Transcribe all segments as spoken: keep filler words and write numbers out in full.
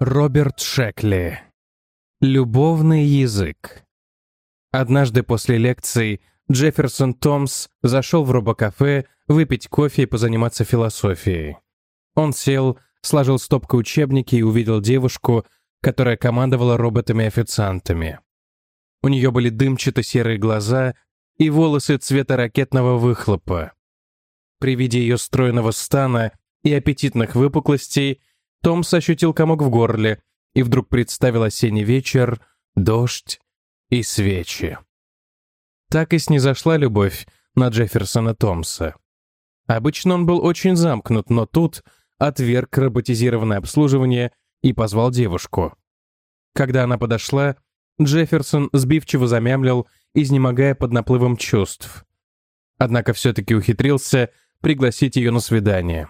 Роберт Шекли. Любовный язык. Однажды после лекции Джефферсон Томс зашел в робокафе выпить кофе и позаниматься философией. Он сел, сложил стопку учебники и увидел девушку, которая командовала роботами-официантами. У нее были дымчато-серые глаза и волосы цвета ракетного выхлопа. При виде ее стройного стана и аппетитных выпуклостей Томс ощутил комок в горле и вдруг представил осенний вечер, дождь и свечи. Так и снизошла любовь на Джефферсона Томса. Обычно он был очень замкнут, но тут отверг роботизированное обслуживание и позвал девушку. Когда она подошла, Джефферсон сбивчиво замямлил, изнемогая под наплывом чувств. Однако все-таки ухитрился пригласить ее на свидание.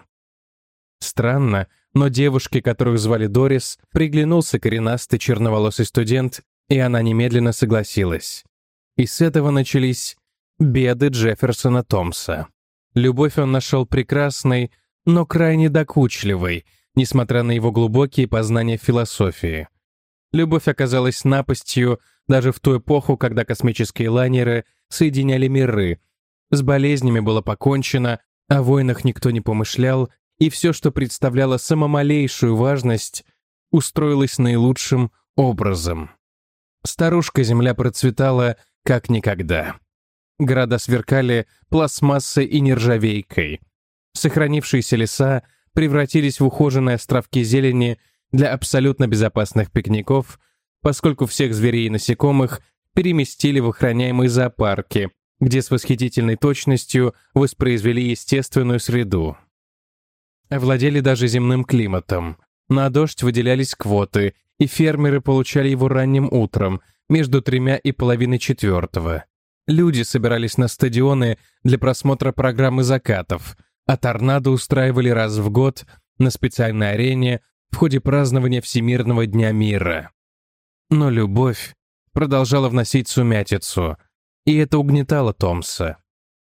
Странно, но девушке, которую звали Дорис, приглянулся коренастый черноволосый студент, и она немедленно согласилась. И с этого начались беды Джефферсона Томса. Любовь он нашел прекрасной, но крайне докучливой, несмотря на его глубокие познания философии. Любовь оказалась напастью даже в ту эпоху, когда космические лайнеры соединяли миры. С болезнями было покончено, о войнах никто не помышлял, и все, что представляло самомалейшую важность, устроилось наилучшим образом. Старушка-Земля процветала как никогда. Города сверкали пластмассой и нержавейкой. Сохранившиеся леса превратились в ухоженные островки зелени для абсолютно безопасных пикников, поскольку всех зверей и насекомых переместили в охраняемые зоопарки, где с восхитительной точностью воспроизвели естественную среду. Овладели даже земным климатом. На дождь выделялись квоты, и фермеры получали его ранним утром, между тремя и половиной четвертого. Люди собирались на стадионы для просмотра программы закатов, а торнадо устраивали раз в год на специальной арене в ходе празднования Всемирного дня мира. Но любовь продолжала вносить сумятицу, и это угнетало Томса.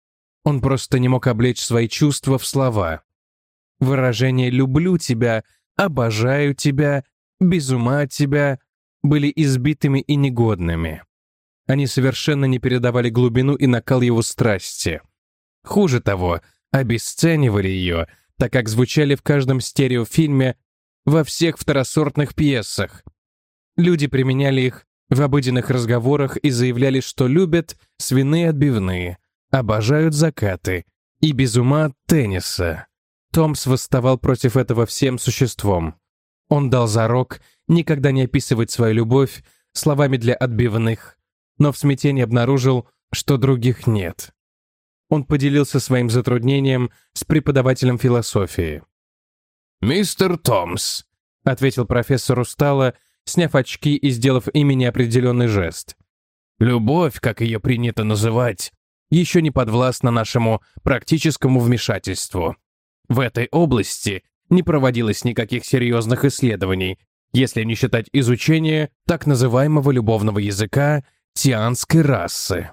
Он просто не мог облечь свои чувства в слова. Выражения «люблю тебя», «обожаю тебя», «без ума от тебя» были избитыми и негодными. Они совершенно не передавали глубину и накал его страсти. Хуже того, обесценивали ее, так как звучали в каждом стереофильме, во всех второсортных пьесах. Люди применяли их в обыденных разговорах и заявляли, что любят свиные отбивные, обожают закаты и без ума от тенниса. Томс восставал против этого всем существом. Он дал зарок никогда не описывать свою любовь словами для отбивных, но в смятении обнаружил, что других нет. Он поделился своим затруднением с преподавателем философии. «Мистер Томс», — ответил профессор устало, сняв очки и сделав ими неопределенный жест. «Любовь, как ее принято называть, еще не подвластна нашему практическому вмешательству. В этой области не проводилось никаких серьезных исследований, если не считать изучения так называемого любовного языка тианской расы».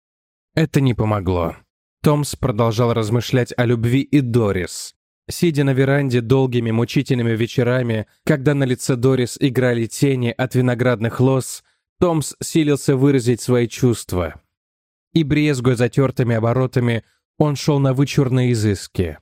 Это не помогло. Томс продолжал размышлять о любви и Дорис. Сидя на веранде долгими мучительными вечерами, когда на лице Дорис играли тени от виноградных лоз, Томс силился выразить свои чувства. И, брезгуя затертыми оборотами, он шел на вычурные изыски.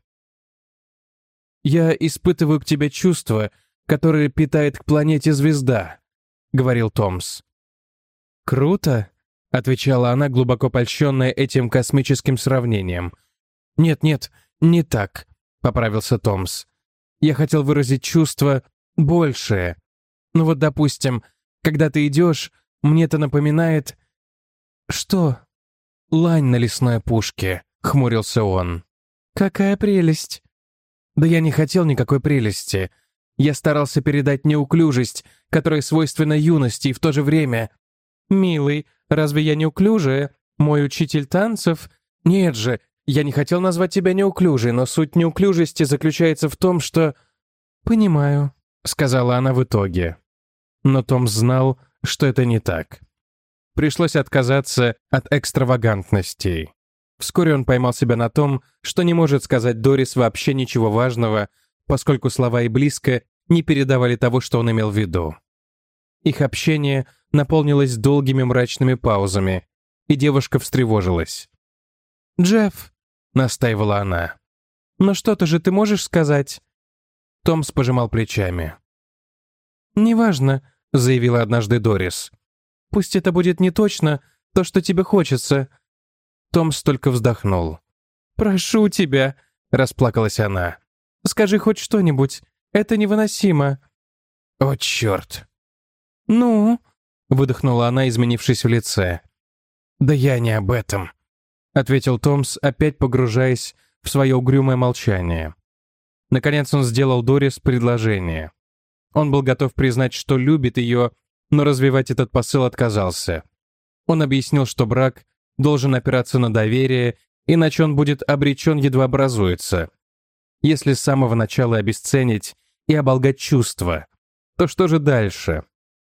«Я испытываю к тебе чувства, которые питает к планете звезда», — говорил Томс. «Круто», — отвечала она, глубоко польщенная этим космическим сравнением. «Нет-нет, не так», — поправился Томс. «Я хотел выразить чувство большее. Ну вот, допустим, когда ты идешь, мне это напоминает...» «Что?» «Лань на лесной опушке», — хмурился он. «Какая прелесть!» «Да я не хотел никакой прелести. Я старался передать неуклюжесть, которая свойственна юности и в то же время...» «Милый, разве я неуклюжая? Мой учитель танцев...» «Нет же, я не хотел назвать тебя неуклюжей, но суть неуклюжести заключается в том, что...» «Понимаю», — сказала она в итоге. Но Том знал, что это не так. Пришлось отказаться от экстравагантностей. Вскоре он поймал себя на том, что не может сказать Дорис вообще ничего важного, поскольку слова и близко не передавали того, что он имел в виду. Их общение наполнилось долгими мрачными паузами, и девушка встревожилась. «Джефф», — настаивала она, — «но что-то же ты можешь сказать?» Томс пожимал плечами. «Неважно», — заявила однажды Дорис. «Пусть это будет не точно то, что тебе хочется». Томс только вздохнул. «Прошу тебя», — расплакалась она. «Скажи хоть что-нибудь. Это невыносимо». «О, черт!» «Ну?» — выдохнула она, изменившись в лице. «Да я не об этом», — ответил Томс, опять погружаясь в свое угрюмое молчание. Наконец он сделал Дорис предложение. Он был готов признать, что любит ее, но развивать этот посыл отказался. Он объяснил, что брак должен опираться на доверие, иначе он будет обречен, едва образуется. Если с самого начала обесценить и оболгать чувства, то что же дальше?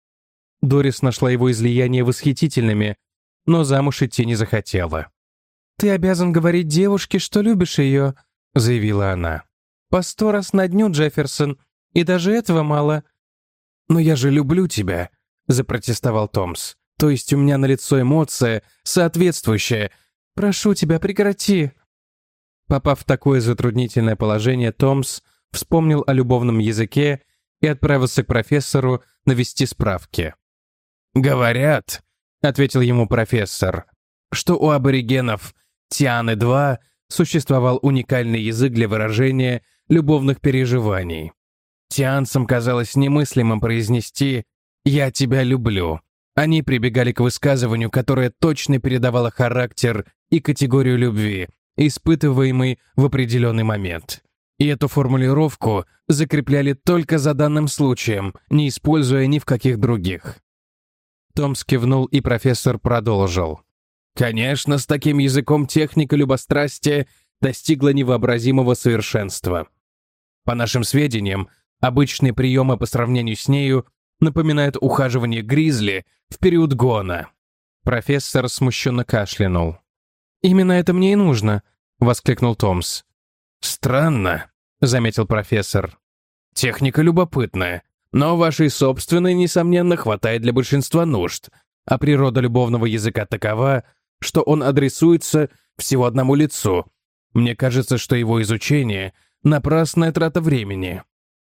Дорис нашла его излияния восхитительными, но замуж идти не захотела. «Ты обязан говорить девушке, что любишь ее», — заявила она. «По сто раз на дню, Джефферсон, и даже этого мало». «Но я же люблю тебя», — запротестовал Томс. «То есть у меня на лицо эмоция, соответствующая. Прошу тебя, прекрати». Попав в такое затруднительное положение, Томс вспомнил о любовном языке и отправился к профессору навести справки. «Говорят», — ответил ему профессор, «что у аборигенов Тианы-два существовал уникальный язык для выражения любовных переживаний. Тианцам казалось немыслимым произнести «я тебя люблю». Они прибегали к высказыванию, которое точно передавало характер и категорию любви, испытываемой в определенный момент. И эту формулировку закрепляли только за данным случаем, не используя ни в каких других. Томс кивнул, и профессор продолжил. Конечно, с таким языком техника любострастия достигла невообразимого совершенства. По нашим сведениям, обычные приемы по сравнению с нею напоминают ухаживание гризли в период гона. Профессор смущенно кашлянул. «Именно это мне и нужно», — воскликнул Томс. «Странно», — заметил профессор. «Техника любопытная, но вашей собственной, несомненно, хватает для большинства нужд, а природа любовного языка такова, что он адресуется всего одному лицу. Мне кажется, что его изучение — напрасная трата времени».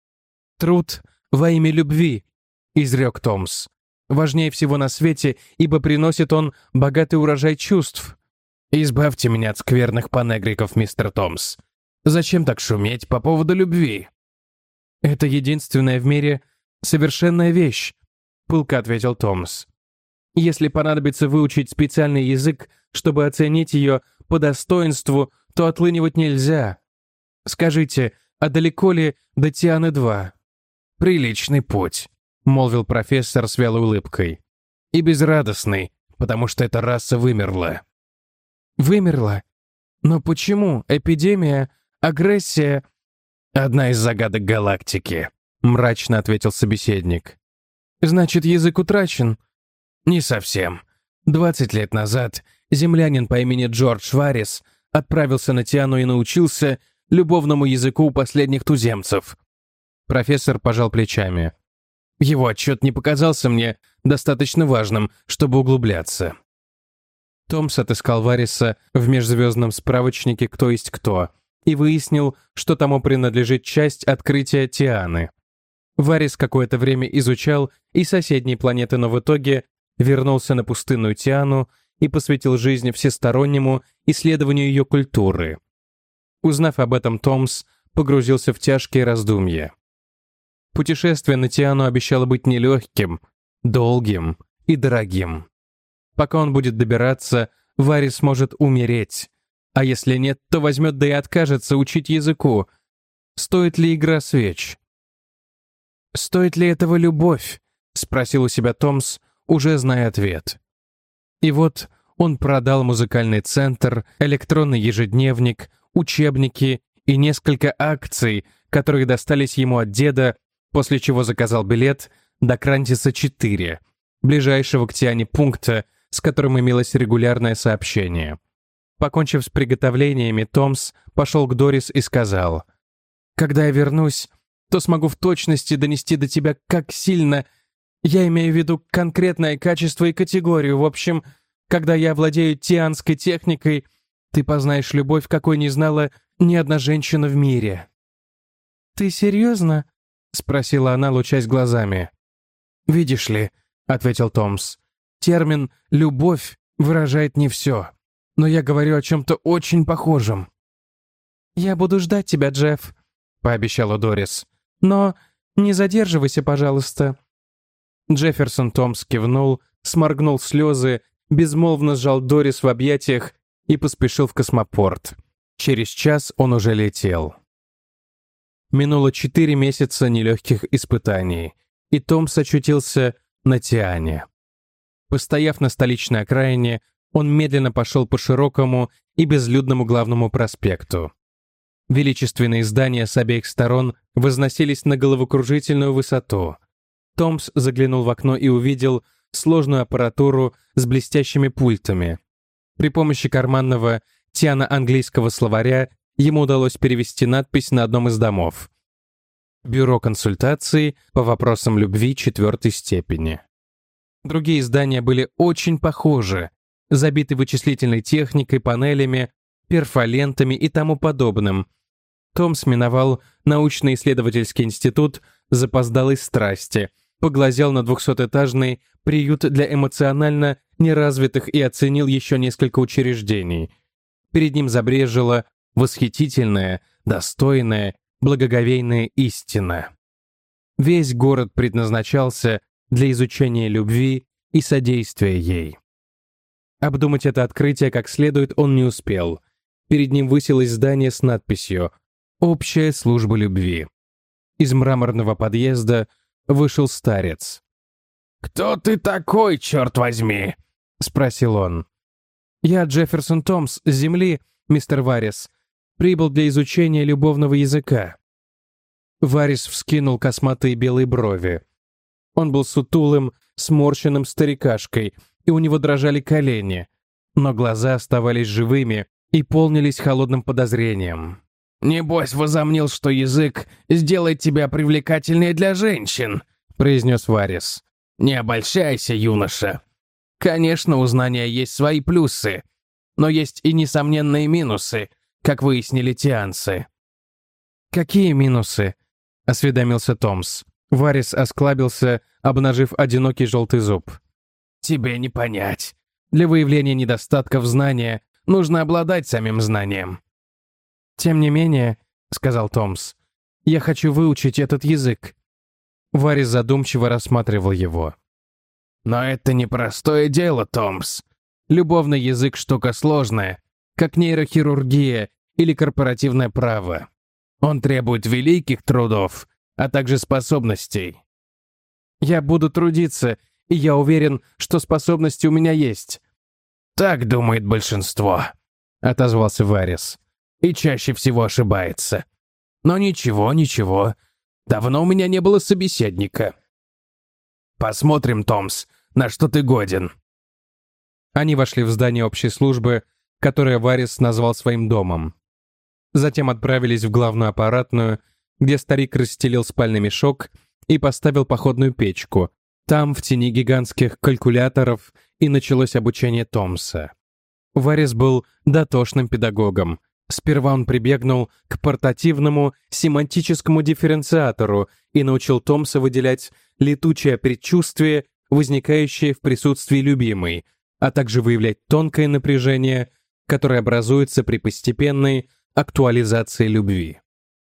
«Труд во имя любви», — изрек Томс. «Важнее всего на свете, ибо приносит он богатый урожай чувств». «Избавьте меня от скверных панегриков, мистер Томс. Зачем так шуметь по поводу любви?» «Это единственная в мире совершенная вещь», — пылко ответил Томс. «Если понадобится выучить специальный язык, чтобы оценить ее по достоинству, то отлынивать нельзя. Скажите, а далеко ли до Тианы-два?» «Приличный путь», — молвил профессор с вялой улыбкой. «И безрадостный, потому что эта раса вымерла». «Вымерла? Но почему? Эпидемия? Агрессия?» «Одна из загадок галактики», — мрачно ответил собеседник. «Значит, язык утрачен?» «Не совсем. Двадцать лет назад землянин по имени Джордж Варрис отправился на Тиану и научился любовному языку у последних туземцев». Профессор пожал плечами. «Его отчет не показался мне достаточно важным, чтобы углубляться». Томс отыскал Варриса в межзвездном справочнике «Кто есть кто» и выяснил, что тому принадлежит часть открытия Тианы. Варрис какое-то время изучал и соседние планеты, но в итоге вернулся на пустынную Тиану и посвятил жизнь всестороннему исследованию ее культуры. Узнав об этом, Томс погрузился в тяжкие раздумья. Путешествие на Тиану обещало быть нелегким, долгим и дорогим. Пока он будет добираться, Варрис может умереть, а если нет, то возьмет да и откажется учить языку. Стоит ли игра свеч? «Стоит ли этого любовь?» — спросил у себя Томс, уже зная ответ. И вот он продал музыкальный центр, электронный ежедневник, учебники и несколько акций, которые достались ему от деда, после чего заказал билет до Крантиса четыре, ближайшего к Тиане пункта, с которым имелось регулярное сообщение. Покончив с приготовлениями, Томс пошел к Дорис и сказал: «Когда я вернусь, то смогу в точности донести до тебя, как сильно... Я имею в виду конкретное качество и категорию. В общем, когда я владею тианской техникой, ты познаешь любовь, какой не знала ни одна женщина в мире». «Ты серьезно?» — спросила она, лучась глазами. «Видишь ли», — ответил Томс, — «термин «любовь» выражает не все, но я говорю о чем-то очень похожем». «Я буду ждать тебя, Джефф», — пообещала Дорис. «Но не задерживайся, пожалуйста». Джефферсон Томс кивнул, сморгнул слезы, безмолвно сжал Дорис в объятиях и поспешил в космопорт. Через час он уже летел. Минуло четыре месяца нелегких испытаний, и Томс очутился на Тиане. Постояв на столичной окраине, он медленно пошел по широкому и безлюдному главному проспекту. Величественные здания с обеих сторон возносились на головокружительную высоту. Томс заглянул в окно и увидел сложную аппаратуру с блестящими пультами. При помощи карманного тиано-английского словаря ему удалось перевести надпись на одном из домов: «Бюро консультаций по вопросам любви четвертой степени». Другие здания были очень похожи, забиты вычислительной техникой, панелями, перфолентами и тому подобным. Томс миновал научно-исследовательский институт запоздалой страсти, поглазел на двухсотэтажный приют для эмоционально неразвитых и оценил еще несколько учреждений. Перед ним забрежила восхитительная, достойная, благоговейная истина. Весь город предназначался для изучения любви и содействия ей. Обдумать это открытие как следует он не успел. Перед ним высилось здание с надписью «Общая служба любви». Из мраморного подъезда вышел старец. «Кто ты такой, черт возьми?» — спросил он. «Я Джефферсон Томс с земли, мистер Варрис. Прибыл для изучения любовного языка». Варрис вскинул косматые белые брови. Он был сутулым, сморщенным старикашкой, и у него дрожали колени, но глаза оставались живыми и полнились холодным подозрением. «Небось, возомнил, что язык сделает тебя привлекательнее для женщин», — произнес Варрис. «Не обольщайся, юноша. Конечно, у знания есть свои плюсы, но есть и несомненные минусы, как выяснили тианцы». «Какие минусы?» — осведомился Томс. Варрис осклабился, обнажив одинокий желтый зуб. «Тебе не понять. Для выявления недостатков знания нужно обладать самим знанием». «Тем не менее», — сказал Томс, — «я хочу выучить этот язык». Варрис задумчиво рассматривал его. «Но это непростое дело, Томс. Любовный язык — штука сложная, как нейрохирургия или корпоративное право. Он требует великих трудов, а также способностей». «Я буду трудиться, и я уверен, что способности у меня есть». «Так думает большинство», — отозвался Варрис. «И чаще всего ошибается. Но ничего, ничего. Давно у меня не было собеседника. Посмотрим, Томс, на что ты годен». Они вошли в здание общей службы, которое Варрис назвал своим домом. Затем отправились в главную аппаратную, где старик расстелил спальный мешок и поставил походную печку. Там, в тени гигантских калькуляторов, и началось обучение Томса. Варрис был дотошным педагогом. Сперва он прибегнул к портативному семантическому дифференциатору и научил Томса выделять летучее предчувствие, возникающее в присутствии любимой, а также выявлять тонкое напряжение, которое образуется при постепенной актуализации любви.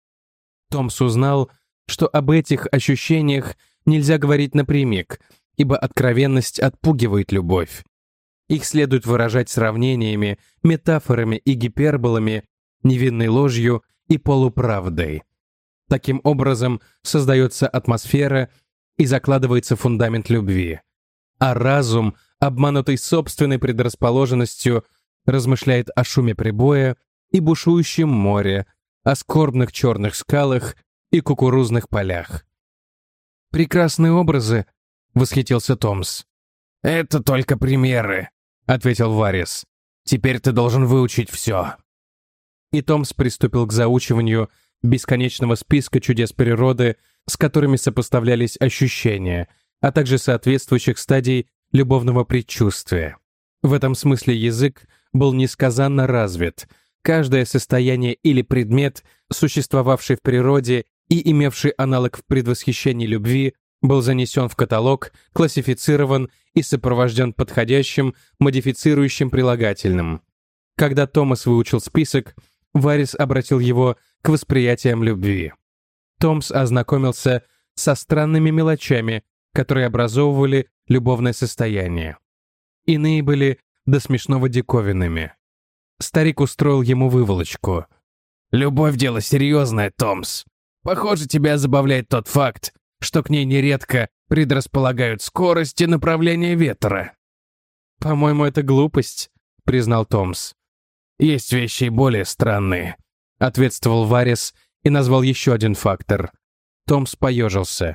Томс узнал, что об этих ощущениях нельзя говорить напрямик, ибо откровенность отпугивает любовь. Их следует выражать сравнениями, метафорами и гиперболами, невинной ложью и полуправдой. Таким образом создается атмосфера и закладывается фундамент любви. А разум, обманутый собственной предрасположенностью, размышляет о шуме прибоя и бушующем море, о скорбных черных скалах и кукурузных полях. «Прекрасные образы», — восхитился Томс. «Это только примеры», — ответил Варрис. «Теперь ты должен выучить все». И Томс приступил к заучиванию бесконечного списка чудес природы, с которыми сопоставлялись ощущения, а также соответствующих стадий любовного предчувствия. В этом смысле язык был несказанно развит. Каждое состояние или предмет, существовавший в природе и имевший аналог в предвосхищении любви, был занесен в каталог, классифицирован и сопровожден подходящим, модифицирующим прилагательным. Когда Томас выучил список, Варрис обратил его к восприятиям любви. Томс ознакомился со странными мелочами, которые образовывали любовное состояние. Иные были до смешного диковинными. Старик устроил ему выволочку. «Любовь — дело серьезное, Томс. Похоже, тебя забавляет тот факт, что к ней нередко предрасполагают скорость и направление ветра». «По-моему, это глупость», — признал Томс. «Есть вещи и более странные», — ответствовал Варрис и назвал еще один фактор. Томс поежился.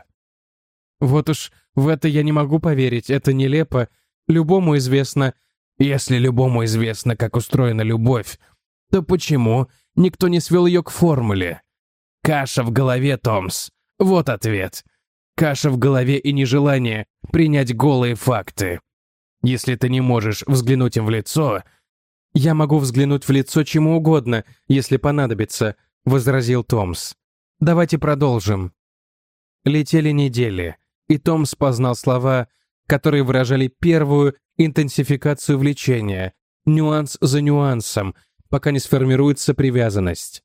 «Вот уж в это я не могу поверить, это нелепо. Любому известно, если любому известно, как устроена любовь, то почему никто не свел ее к формуле? Каша в голове, Томс. Вот ответ. Каша в голове и нежелание принять голые факты. Если ты не можешь взглянуть им в лицо...» «Я могу взглянуть в лицо чему угодно, если понадобится», — возразил Томс. «Давайте продолжим». Летели недели, и Томс познал слова, которые выражали первую интенсификацию влечения, нюанс за нюансом, пока не сформируется привязанность.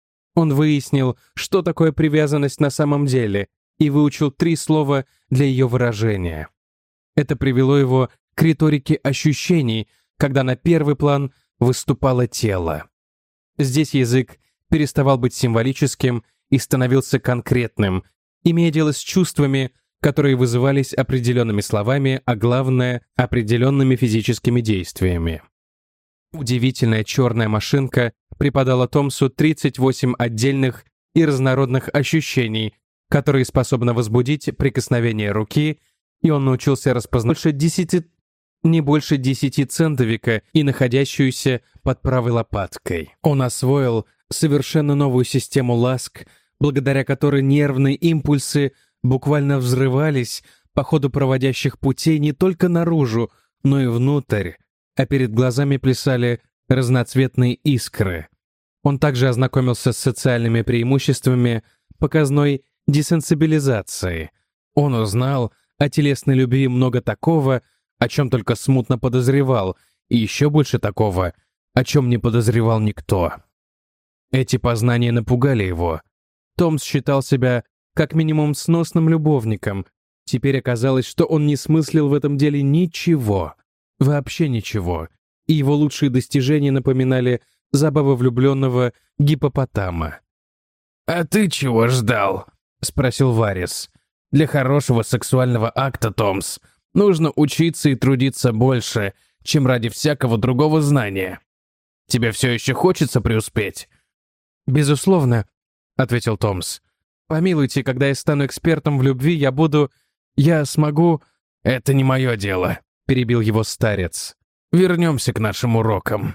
Он выяснил, что такое привязанность на самом деле, и выучил три слова для ее выражения. Это привело его к риторике ощущений, когда на первый план выступало тело. Здесь язык переставал быть символическим и становился конкретным, имея дело с чувствами, которые вызывались определенными словами, а главное — определенными физическими действиями. Удивительная черная машинка преподала Томсу тридцать восемь отдельных и разнородных ощущений, которые способны возбудить прикосновение руки, и он научился распознать больше десяти, не больше десяти центовика и находящуюся под правой лопаткой. Он освоил совершенно новую систему ласк, благодаря которой нервные импульсы буквально взрывались по ходу проводящих путей не только наружу, но и внутрь, а перед глазами плясали разноцветные искры. Он также ознакомился с социальными преимуществами показной десенсибилизации. Он узнал о телесной любви много такого, о чем только смутно подозревал, и еще больше такого, о чем не подозревал никто. Эти познания напугали его. Томс считал себя как минимум сносным любовником. Теперь оказалось, что он не смыслил в этом деле ничего, вообще ничего, и его лучшие достижения напоминали забавы влюбленного гиппопотама. «А ты чего ждал?» — спросил Варрис. «Для хорошего сексуального акта, Томс, нужно учиться и трудиться больше, чем ради всякого другого знания. Тебе все еще хочется преуспеть?» «Безусловно», — ответил Томс. «Помилуйте, когда я стану экспертом в любви, я буду... Я смогу...» «Это не мое дело», — перебил его старец. «Вернемся к нашим урокам».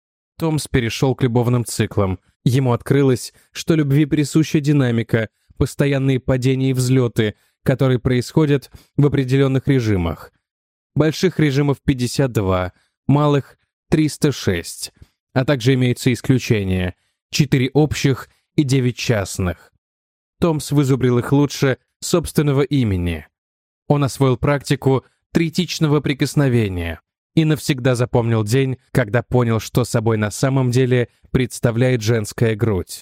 Томс перешел к любовным циклам. Ему открылось, что любви присуща динамика, постоянные падения и взлеты, которые происходят в определенных режимах. Больших режимов пятьдесят два, малых — триста шесть, а также имеются исключения — четыре общих и девять частных. Томс вызубрил их лучше собственного имени. Он освоил практику третичного прикосновения и навсегда запомнил день, когда понял, что собой на самом деле представляет женская грудь.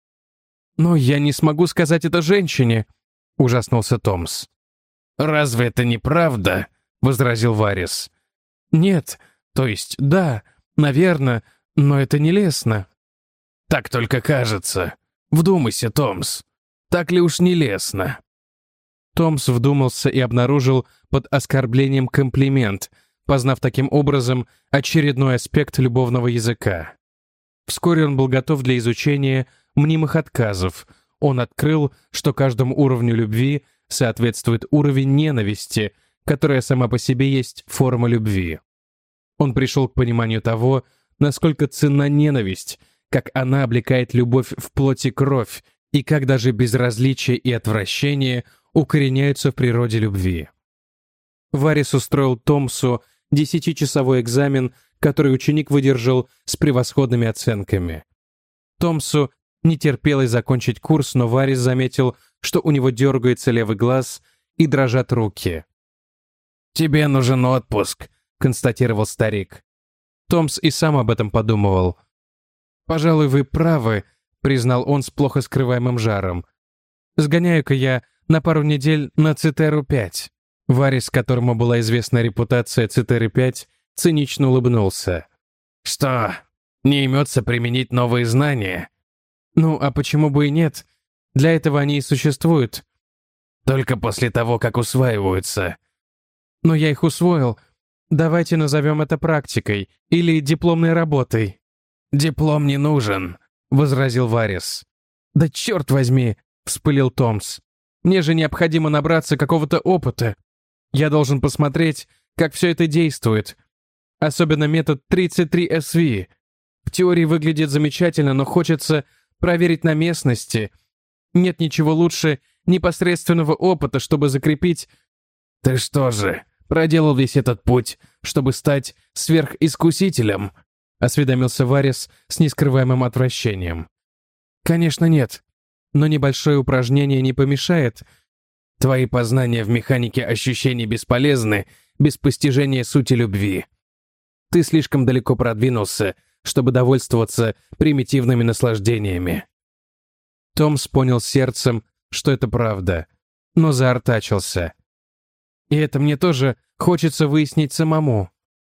«Но я не смогу сказать это женщине», — ужаснулся Томс. «Разве это не правда?» — возразил Варрис. «Нет, то есть да, наверное, но это нелестно». «Так только кажется. Вдумайся, Томс. Так ли уж нелестно?» Томс вдумался и обнаружил под оскорблением комплимент, познав таким образом очередной аспект любовного языка. Вскоре он был готов для изучения мнимых отказов. Он открыл, что каждому уровню любви соответствует уровень ненависти, которая сама по себе есть форма любви. Он пришел к пониманию того, насколько ценна ненависть, как она облекает любовь в плоть и кровь, и как даже безразличие и отвращение укореняются в природе любви. Варис устроил Томсу десятичасовой экзамен, который ученик выдержал с превосходными оценками. Томсу не терпелось закончить курс, но Варис заметил, что у него дергается левый глаз и дрожат руки. «Тебе нужен отпуск», — констатировал старик. Томс и сам об этом подумывал. «Пожалуй, вы правы», — признал он с плохо скрываемым жаром. «Сгоняю-ка я на пару недель на Цитеру пять». Варис, которому была известна репутация Цитеры пять, цинично улыбнулся. «Что, не имется применить новые знания?» «Ну, а почему бы и нет? Для этого они и существуют». «Только после того, как усваиваются». «Но я их усвоил. Давайте назовем это практикой или дипломной работой». «Диплом не нужен», — возразил Варис. «Да черт возьми», — вспылил Томс. «Мне же необходимо набраться какого-то опыта. Я должен посмотреть, как все это действует. Особенно метод тридцать три эс ви. В теории выглядит замечательно, но хочется проверить на местности. Нет ничего лучше непосредственного опыта, чтобы закрепить...» «Ты что же, проделал весь этот путь, чтобы стать сверхискусителем?» — осведомился Варис с нескрываемым отвращением. «Конечно нет, но небольшое упражнение не помешает. Твои познания в механике ощущений бесполезны без постижения сути любви. Ты слишком далеко продвинулся, чтобы довольствоваться примитивными наслаждениями». Томс понял сердцем, что это правда, но заортачился. «И это мне тоже хочется выяснить самому».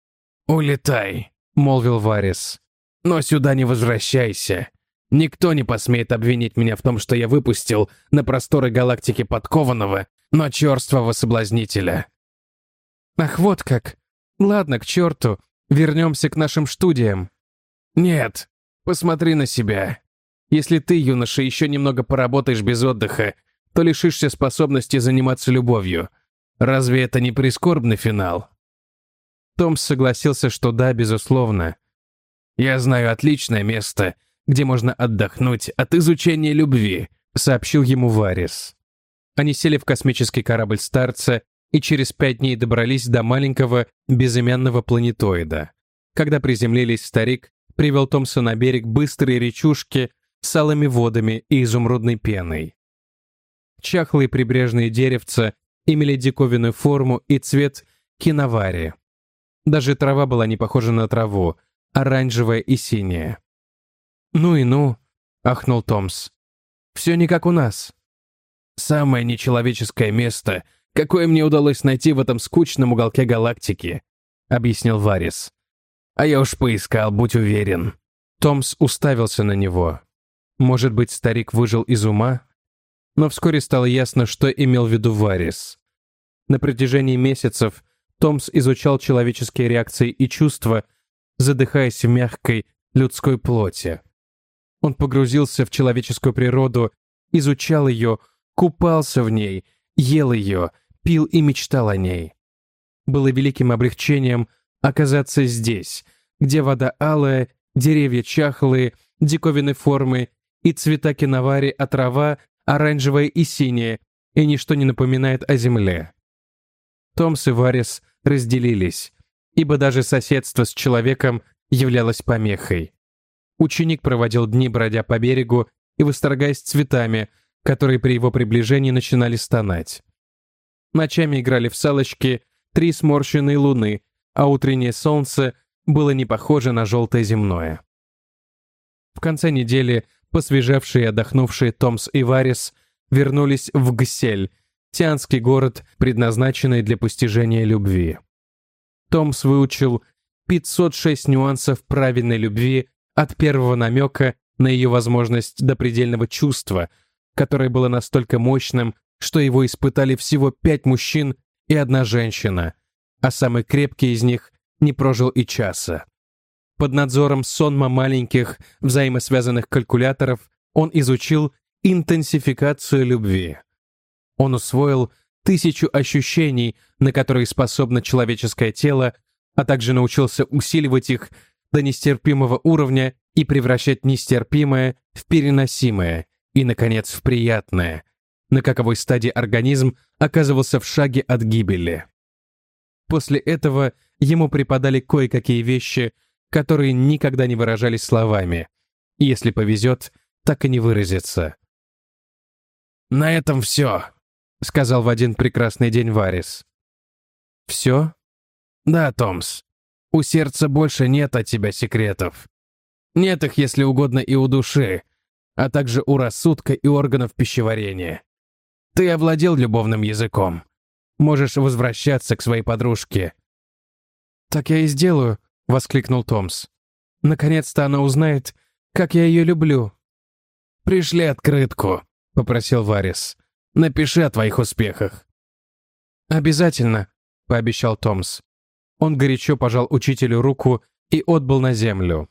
«Улетай», — молвил Варис. «Но сюда не возвращайся. Никто не посмеет обвинить меня в том, что я выпустил на просторы галактики подкованного, но черствого соблазнителя». «Ах, вот как. Ладно, к черту. Вернемся к нашим студиям». «Нет, посмотри на себя. Если ты, юноша, еще немного поработаешь без отдыха, то лишишься способности заниматься любовью. Разве это не прискорбный финал?» Томс согласился, что да, безусловно. «Я знаю отличное место, где можно отдохнуть от изучения любви», — сообщил ему Варис. Они сели в космический корабль старца и через пять дней добрались до маленького безымянного планетоида. Когда приземлились, старик привел Томса на берег быстрой речушки с алыми водами и изумрудной пеной. Чахлые прибрежные деревца имели диковинную форму и цвет киновари. Даже трава была не похожа на траву, оранжевая и синяя. «Ну и ну», — ахнул Томс. «Все не как у нас». «Самое нечеловеческое место, какое мне удалось найти в этом скучном уголке галактики», — объяснил Варис. «А я уж поискал, будь уверен». Томс уставился на него. Может быть, старик выжил из ума? Но вскоре стало ясно, что имел в виду Варис. На протяжении месяцев Томс изучал человеческие реакции и чувства, задыхаясь в мягкой людской плоти. Он погрузился в человеческую природу, изучал ее, купался в ней, ел ее, пил и мечтал о ней. Было великим облегчением оказаться здесь, где вода алая, деревья чахлые, диковинной формы и цвета киновари, а трава оранжевая и синяя, и ничто не напоминает о земле. Томс и Варис разделились, ибо даже соседство с человеком являлось помехой. Ученик проводил дни, бродя по берегу и восторгаясь цветами, которые при его приближении начинали стонать. Ночами играли в салочки три сморщенные луны, а утреннее солнце было не похоже на желтое земное. В конце недели посвежевшие и отдохнувшие Томс и Варис вернулись в Гсель, тианский город, предназначенный для постижения любви. Томс выучил пятьсот шесть нюансов правильной любви от первого намека на ее возможность до предельного чувства, которое было настолько мощным, что его испытали всего пять мужчин и одна женщина, а самый крепкий из них не прожил и часа. Под надзором сонма маленьких взаимосвязанных калькуляторов он изучил интенсификацию любви. Он усвоил тысячу ощущений, на которые способно человеческое тело, а также научился усиливать их до нестерпимого уровня и превращать нестерпимое в переносимое и, наконец, в приятное, на каковой стадии организм оказывался в шаге от гибели. После этого ему преподали кое-какие вещи, которые никогда не выражались словами, и, если повезет, так и не выразятся. «На этом все», — сказал в один прекрасный день Варис. «Все?» «Да, Томс. У сердца больше нет от тебя секретов. Нет их, если угодно, и у души, а также у рассудка и органов пищеварения. Ты овладел любовным языком. Можешь возвращаться к своей подружке». «Так я и сделаю», — воскликнул Томс. «Наконец-то она узнает, как я ее люблю». «Пришли открытку», — попросил Варис. «Напиши о твоих успехах». «Обязательно», — пообещал Томс. Он горячо пожал учителю руку и отбыл на землю.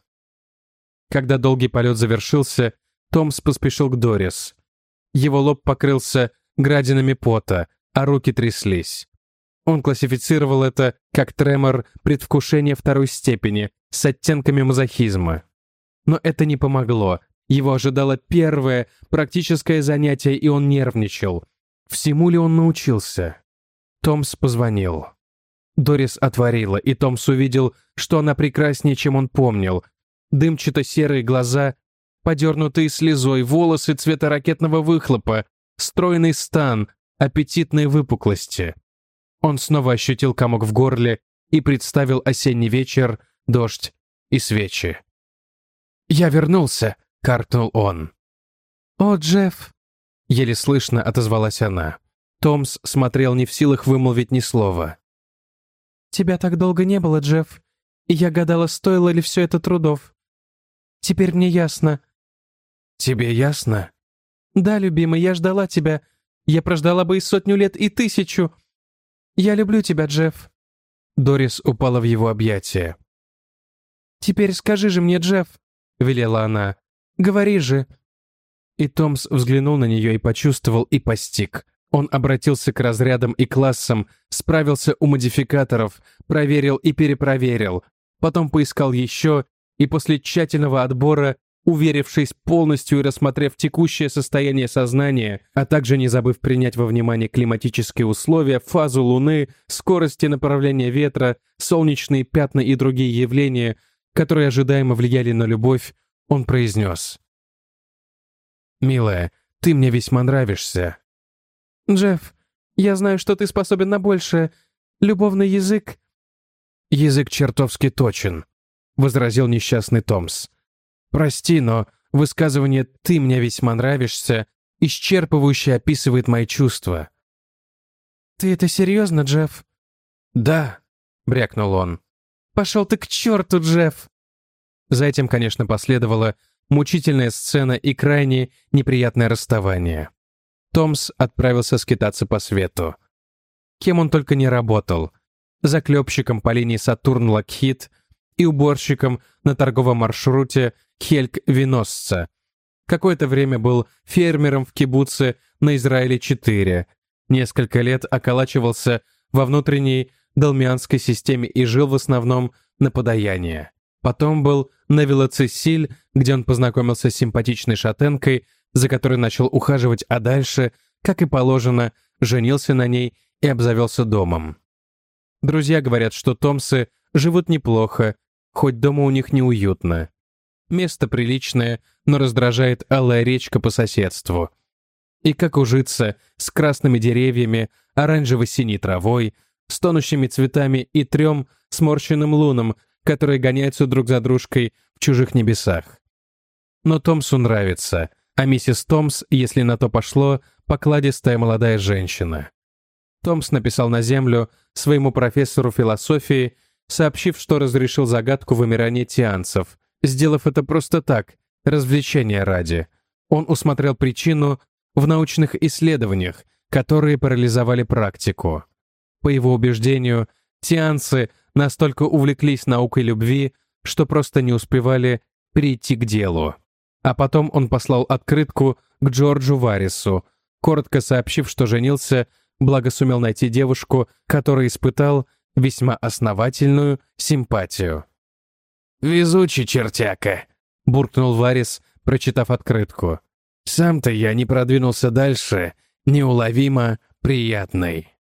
Когда долгий полет завершился, Томс поспешил к Дорис. Его лоб покрылся градинами пота, а руки тряслись. Он классифицировал это как тремор предвкушения второй степени с оттенками мазохизма. Но это не помогло. Его ожидало первое практическое занятие, и он нервничал. Всему ли он научился? Томс позвонил. Дорис отворила, и Томс увидел, что она прекраснее, чем он помнил. Дымчато-серые глаза, подернутые слезой, волосы цвета ракетного выхлопа, стройный стан, аппетитные выпуклости. Он снова ощутил комок в горле и представил осенний вечер, дождь и свечи. «Я вернулся», — каркнул он. «О, Джефф!» — еле слышно отозвалась она. Томс смотрел не в силах вымолвить ни слова. «Тебя так долго не было, Джефф, и я гадала, стоило ли все это трудов. Теперь мне ясно». «Тебе ясно?» «Да, любимый, я ждала тебя. Я прождала бы и сотню лет, и тысячу. Я люблю тебя, Джефф». Дорис упала в его объятия. «Теперь скажи же мне, Джефф», — велела она. «Говори же». И Томс взглянул на нее и почувствовал, и постиг. Он обратился к разрядам и классам, справился у модификаторов, проверил и перепроверил, потом поискал еще, и после тщательного отбора, уверившись полностью и рассмотрев текущее состояние сознания, а также не забыв принять во внимание климатические условия, фазу Луны, скорости направления ветра, солнечные пятна и другие явления, которые ожидаемо влияли на любовь, он произнес: «Милая, ты мне весьма нравишься». «Джефф, я знаю, что ты способен на большее. Любовный язык...» «Язык чертовски точен», — возразил несчастный Томс. «Прости, но высказывание «ты мне весьма нравишься» исчерпывающе описывает мои чувства». «Ты это серьезно, Джефф?» «Да», — брякнул он. «Пошел ты к черту, Джефф!» За этим, конечно, последовала мучительная сцена и крайне неприятное расставание. Томс отправился скитаться по свету. Кем он только не работал. Заклепщиком по линии Сатурн-Локхит и уборщиком на торговом маршруте Хельк-Виносца. Какое-то время был фермером в кибуце на Израиле четыре. Несколько лет околачивался во внутренней далмианской системе и жил в основном на подаяние. Потом был на Вилоцесиль, где он познакомился с симпатичной шатенкой, за которой начал ухаживать, а дальше, как и положено, женился на ней и обзавелся домом. Друзья говорят, что томсы живут неплохо, хоть дома у них неуютно. Место приличное, но раздражает алая речка по соседству. И как ужиться с красными деревьями, оранжево-синей травой, стонущими цветами и трем сморщенным лунам, которые гоняются друг за дружкой в чужих небесах. Но Томсу нравится, а миссис Томс, если на то пошло, покладистая молодая женщина. Томс написал на землю своему профессору философии, сообщив, что разрешил загадку вымирания тианцев, сделав это просто так, развлечения ради. Он усмотрел причину в научных исследованиях, которые парализовали практику. По его убеждению, тианцы настолько увлеклись наукой любви, что просто не успевали перейти к делу. А потом он послал открытку к Джорджу Варису, коротко сообщив, что женился, благо сумел найти девушку, которой испытал весьма основательную симпатию. «Везучий чертяка», — буркнул Варис, прочитав открытку. «Сам-то я не продвинулся дальше, неуловимо приятный».